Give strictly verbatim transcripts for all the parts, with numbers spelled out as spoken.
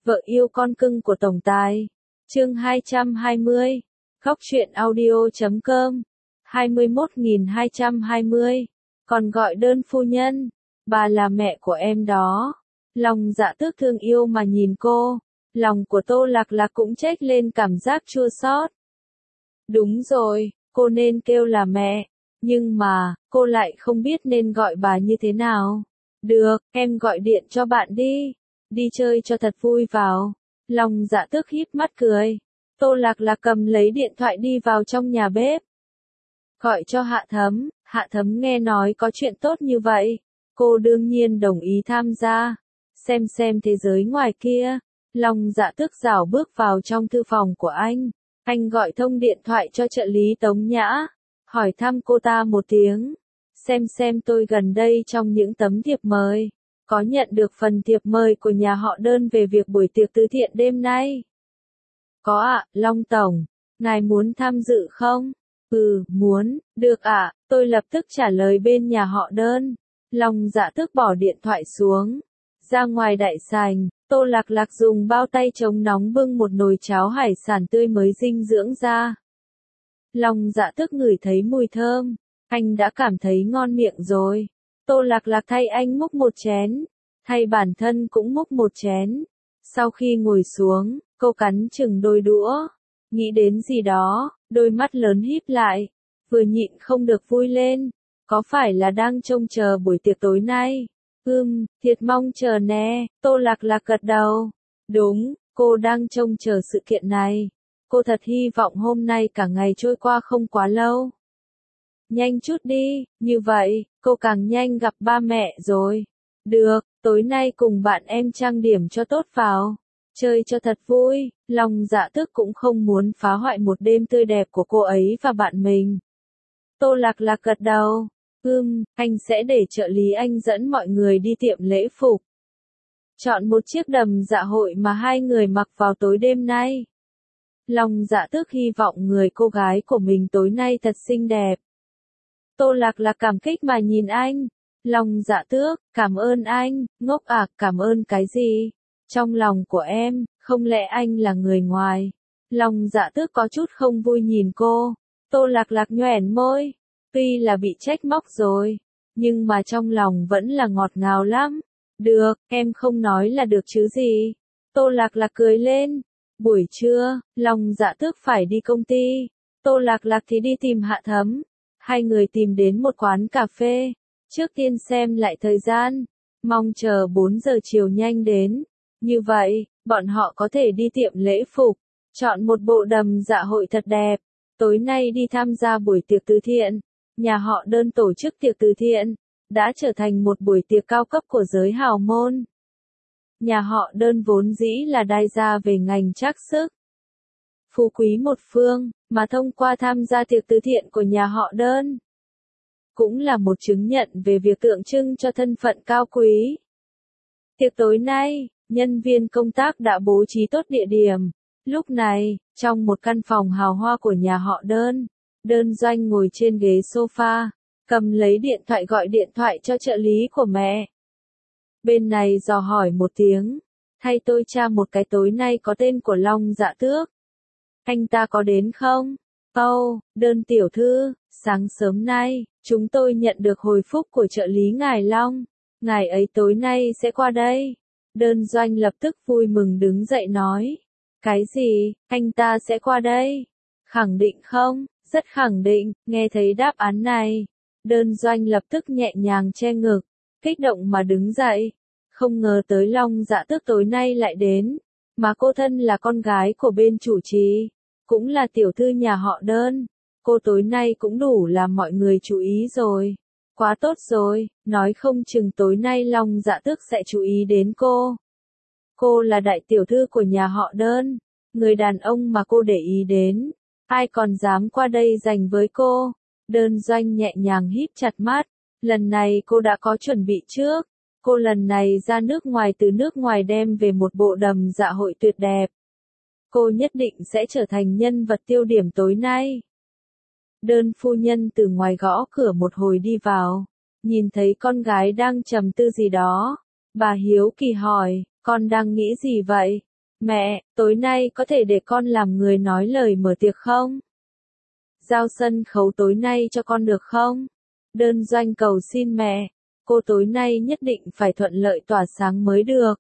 Vợ yêu con cưng của tổng tài. Chương hai trăm hai mươi. Góc truyện audio chấm com. hai mươi mốt nghìn hai trăm hai mươi. Còn gọi đơn phu nhân. Bà là mẹ của em đó. Lòng Dạ Tước thương yêu mà nhìn cô. Lòng của Tô Lạc Lạc cũng trách lên cảm giác chua xót. Đúng rồi, cô nên kêu là mẹ. Nhưng mà, cô lại không biết nên gọi bà như thế nào. Được, em gọi điện cho bạn đi. Đi chơi cho thật vui vào. Lòng Dạ Tước híp mắt cười. Tô Lạc Lạc cầm lấy điện thoại đi vào trong nhà bếp. Gọi cho Hạ Thấm. Hạ Thấm nghe nói có chuyện tốt như vậy. Cô đương nhiên đồng ý tham gia. Xem xem thế giới ngoài kia. Lòng Dạ Tước rảo bước vào trong thư phòng của anh. Anh gọi thông điện thoại cho trợ lý Tống Nhã. Hỏi thăm cô ta một tiếng. Xem xem tôi gần đây trong những tấm thiệp mời. Có nhận được phần thiệp mời của nhà họ Đơn về việc buổi tiệc từ thiện đêm nay. Có ạ, Long Tổng. Ngài muốn tham dự không? Ừ, muốn. Được ạ, tôi lập tức trả lời bên nhà họ Đơn. Lòng Dạ Tước bỏ điện thoại xuống. Ra ngoài đại sảnh, Tô Lạc Lạc dùng bao tay chống nóng bưng một nồi cháo hải sản tươi mới dinh dưỡng ra. Lòng Dạ Tước ngửi thấy mùi thơm. Anh đã cảm thấy ngon miệng rồi. Tô Lạc Lạc thay anh múc một chén. Thay bản thân cũng múc một chén. Sau khi ngồi xuống, cô cắn chừng đôi đũa. Nghĩ đến gì đó, đôi mắt lớn híp lại. Vừa nhịn không được vui lên. Có phải là đang trông chờ buổi tiệc tối nay? Ừm, thiệt mong chờ nè. Tô Lạc Lạc gật đầu. Đúng, cô đang trông chờ sự kiện này. Cô thật hy vọng hôm nay cả ngày trôi qua không quá lâu. Nhanh chút đi, như vậy, cô càng nhanh gặp ba mẹ rồi. Được, tối nay cùng bạn em trang điểm cho tốt vào. Chơi cho thật vui. Lòng Dạ Tước cũng không muốn phá hoại một đêm tươi đẹp của cô ấy và bạn mình. Tô Lạc Lạc gật đầu. Ừm, anh sẽ để trợ lý anh dẫn mọi người đi tiệm lễ phục. Chọn một chiếc đầm dạ hội mà hai người mặc vào tối đêm nay. Lòng Dạ Tước hy vọng người cô gái của mình tối nay thật xinh đẹp. Tô Lạc Lạc cảm kích mà nhìn anh. Lòng Dạ Tước, cảm ơn anh. Ngốc à, cảm ơn cái gì? Trong lòng của em, không lẽ anh là người ngoài? Lòng Dạ Tước có chút không vui nhìn cô. Tô Lạc Lạc nhoẻn môi. Tuy là bị trách móc rồi, nhưng mà trong lòng vẫn là ngọt ngào lắm. Được, em không nói là được chứ gì. Tô Lạc Lạc cười lên. Buổi trưa, Lòng Dạ Tước phải đi công ty. Tô Lạc Lạc thì đi tìm Hạ Thấm. Hai người tìm đến một quán cà phê. Trước tiên xem lại thời gian. Mong chờ bốn giờ chiều nhanh đến. Như vậy, bọn họ có thể đi tiệm lễ phục. Chọn một bộ đầm dạ hội thật đẹp. Tối nay đi tham gia buổi tiệc từ thiện. Nhà họ Đơn tổ chức tiệc từ thiện. Đã trở thành một buổi tiệc cao cấp của giới hào môn. Nhà họ Đơn vốn dĩ là đại gia về ngành trác sức. Phú quý một phương, mà thông qua tham gia tiệc từ thiện của nhà họ Đơn. Cũng là một chứng nhận về việc tượng trưng cho thân phận cao quý. Tiệc tối nay, nhân viên công tác đã bố trí tốt địa điểm. Lúc này, trong một căn phòng hào hoa của nhà họ Đơn, Đơn Doanh ngồi trên ghế sofa, cầm lấy điện thoại gọi điện thoại cho trợ lý của mẹ. Bên này dò hỏi một tiếng, thay tôi tra một cái tối nay có tên của Long Dạ Tước. Anh ta có đến không? Âu, oh, Đơn tiểu thư, sáng sớm nay, chúng tôi nhận được hồi phúc của trợ lý ngài Long. Ngài ấy tối nay sẽ qua đây. Đơn Doanh lập tức vui mừng đứng dậy nói. Cái gì, anh ta sẽ qua đây? Khẳng định không? Rất khẳng định, nghe thấy đáp án này. Đơn Doanh lập tức nhẹ nhàng che ngực, kích động mà đứng dậy. Không ngờ tới Long Dạ Tước tối nay lại đến. Mà cô thân là con gái của bên chủ trì. Cũng là tiểu thư nhà họ Đơn. Cô tối nay cũng đủ làm mọi người chú ý rồi. Quá tốt rồi, nói không chừng tối nay Long Dạ Tước sẽ chú ý đến cô. Cô là đại tiểu thư của nhà họ Đơn. Người đàn ông mà cô để ý đến. Ai còn dám qua đây giành với cô. Đơn Doanh nhẹ nhàng híp chặt mắt. Lần này cô đã có chuẩn bị trước. Cô lần này ra nước ngoài từ nước ngoài đem về một bộ đầm dạ hội tuyệt đẹp. Cô nhất định sẽ trở thành nhân vật tiêu điểm tối nay. Đơn phu nhân từ ngoài gõ cửa một hồi đi vào. Nhìn thấy con gái đang trầm tư gì đó. Bà hiếu kỳ hỏi, con đang nghĩ gì vậy? Mẹ, tối nay có thể để con làm người nói lời mở tiệc không? Giao sân khấu tối nay cho con được không? Đơn Doanh cầu xin mẹ, cô tối nay nhất định phải thuận lợi tỏa sáng mới được.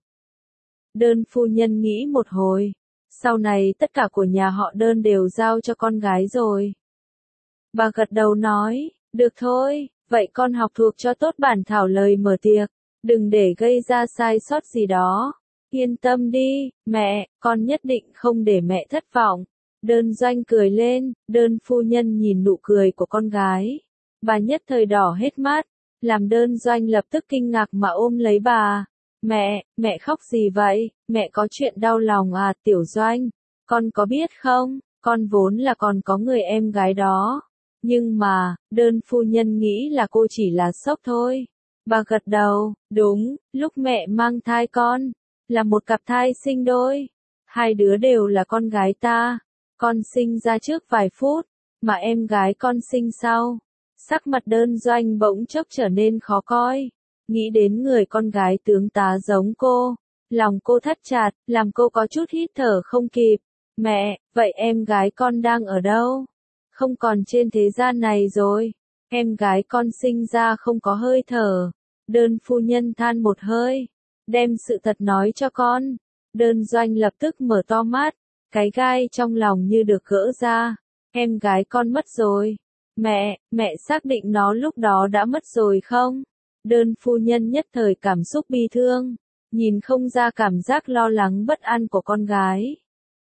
Đơn phu nhân nghĩ một hồi, sau này tất cả của nhà họ Đơn đều giao cho con gái rồi. Bà gật đầu nói, được thôi, vậy con học thuộc cho tốt bản thảo lời mở tiệc, đừng để gây ra sai sót gì đó. Yên tâm đi, mẹ, con nhất định không để mẹ thất vọng. Đơn Doanh cười lên, Đơn phu nhân nhìn nụ cười của con gái. Bà nhất thời đỏ hết mắt, làm Đơn Doanh lập tức kinh ngạc mà ôm lấy bà. Mẹ, mẹ khóc gì vậy, mẹ có chuyện đau lòng à Tiểu Doanh, con có biết không, con vốn là còn có người em gái đó. Nhưng mà, Đơn phu nhân nghĩ là cô chỉ là sốc thôi. Bà gật đầu, đúng, lúc mẹ mang thai con, là một cặp thai sinh đôi. Hai đứa đều là con gái ta. Con sinh ra trước vài phút, mà em gái con sinh sau. Sắc mặt Đơn Doanh bỗng chốc trở nên khó coi. Nghĩ đến người con gái tướng tá giống cô. Lòng cô thắt chặt, làm cô có chút hít thở không kịp. Mẹ, vậy em gái con đang ở đâu? Không còn trên thế gian này rồi. Em gái con sinh ra không có hơi thở. Đơn phu nhân than một hơi. Đem sự thật nói cho con. Đơn Doanh lập tức mở to mắt. Cái gai trong lòng như được gỡ ra. Em gái con mất rồi. Mẹ, mẹ xác định nó lúc đó đã mất rồi không? Đơn phu nhân nhất thời cảm xúc bi thương. Nhìn không ra cảm giác lo lắng bất an của con gái.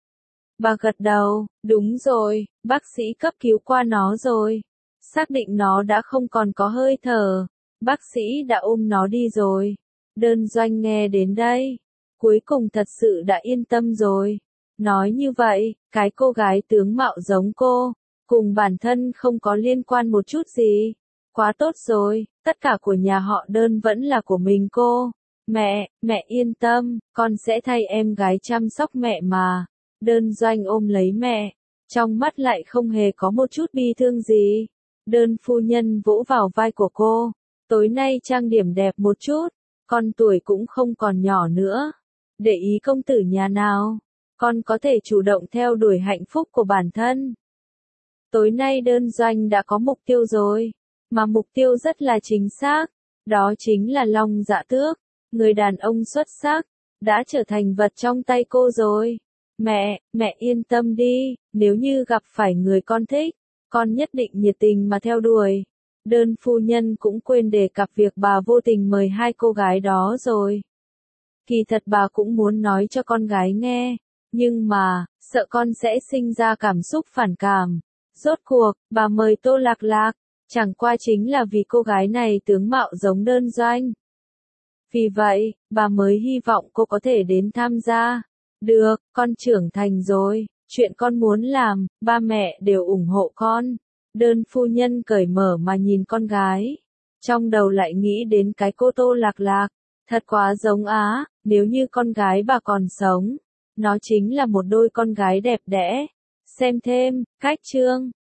Bà gật đầu, đúng rồi, bác sĩ cấp cứu qua nó rồi. Xác định nó đã không còn có hơi thở. Bác sĩ đã ôm nó đi rồi. Đơn Doanh nghe đến đây. Cuối cùng thật sự đã yên tâm rồi. Nói như vậy, cái cô gái tướng mạo giống cô, cùng bản thân không có liên quan một chút gì. Quá tốt rồi, tất cả của nhà họ Đơn vẫn là của mình cô. Mẹ, mẹ yên tâm, con sẽ thay em gái chăm sóc mẹ mà. Đơn Doanh ôm lấy mẹ, trong mắt lại không hề có một chút bi thương gì. Đơn phu nhân vỗ vào vai của cô, tối nay trang điểm đẹp một chút, con tuổi cũng không còn nhỏ nữa. Để ý công tử nhà nào, con có thể chủ động theo đuổi hạnh phúc của bản thân. Tối nay Đơn Doanh đã có mục tiêu rồi, mà mục tiêu rất là chính xác, đó chính là Long Dạ Tước, người đàn ông xuất sắc, đã trở thành vật trong tay cô rồi. Mẹ, mẹ yên tâm đi, nếu như gặp phải người con thích, con nhất định nhiệt tình mà theo đuổi. Đơn phu nhân cũng quên đề cập việc bà vô tình mời hai cô gái đó rồi. Kỳ thật bà cũng muốn nói cho con gái nghe, nhưng mà, sợ con sẽ sinh ra cảm xúc phản cảm. Rốt cuộc, bà mời Tô Lạc Lạc, chẳng qua chính là vì cô gái này tướng mạo giống Đơn Doanh. Vì vậy, bà mới hy vọng cô có thể đến tham gia. Được, con trưởng thành rồi, chuyện con muốn làm, ba mẹ đều ủng hộ con. Đơn phu nhân cởi mở mà nhìn con gái. Trong đầu lại nghĩ đến cái cô Tô Lạc Lạc. Thật quá giống á, nếu như con gái bà còn sống. Nó chính là một đôi con gái đẹp đẽ. Xem thêm, cách chương.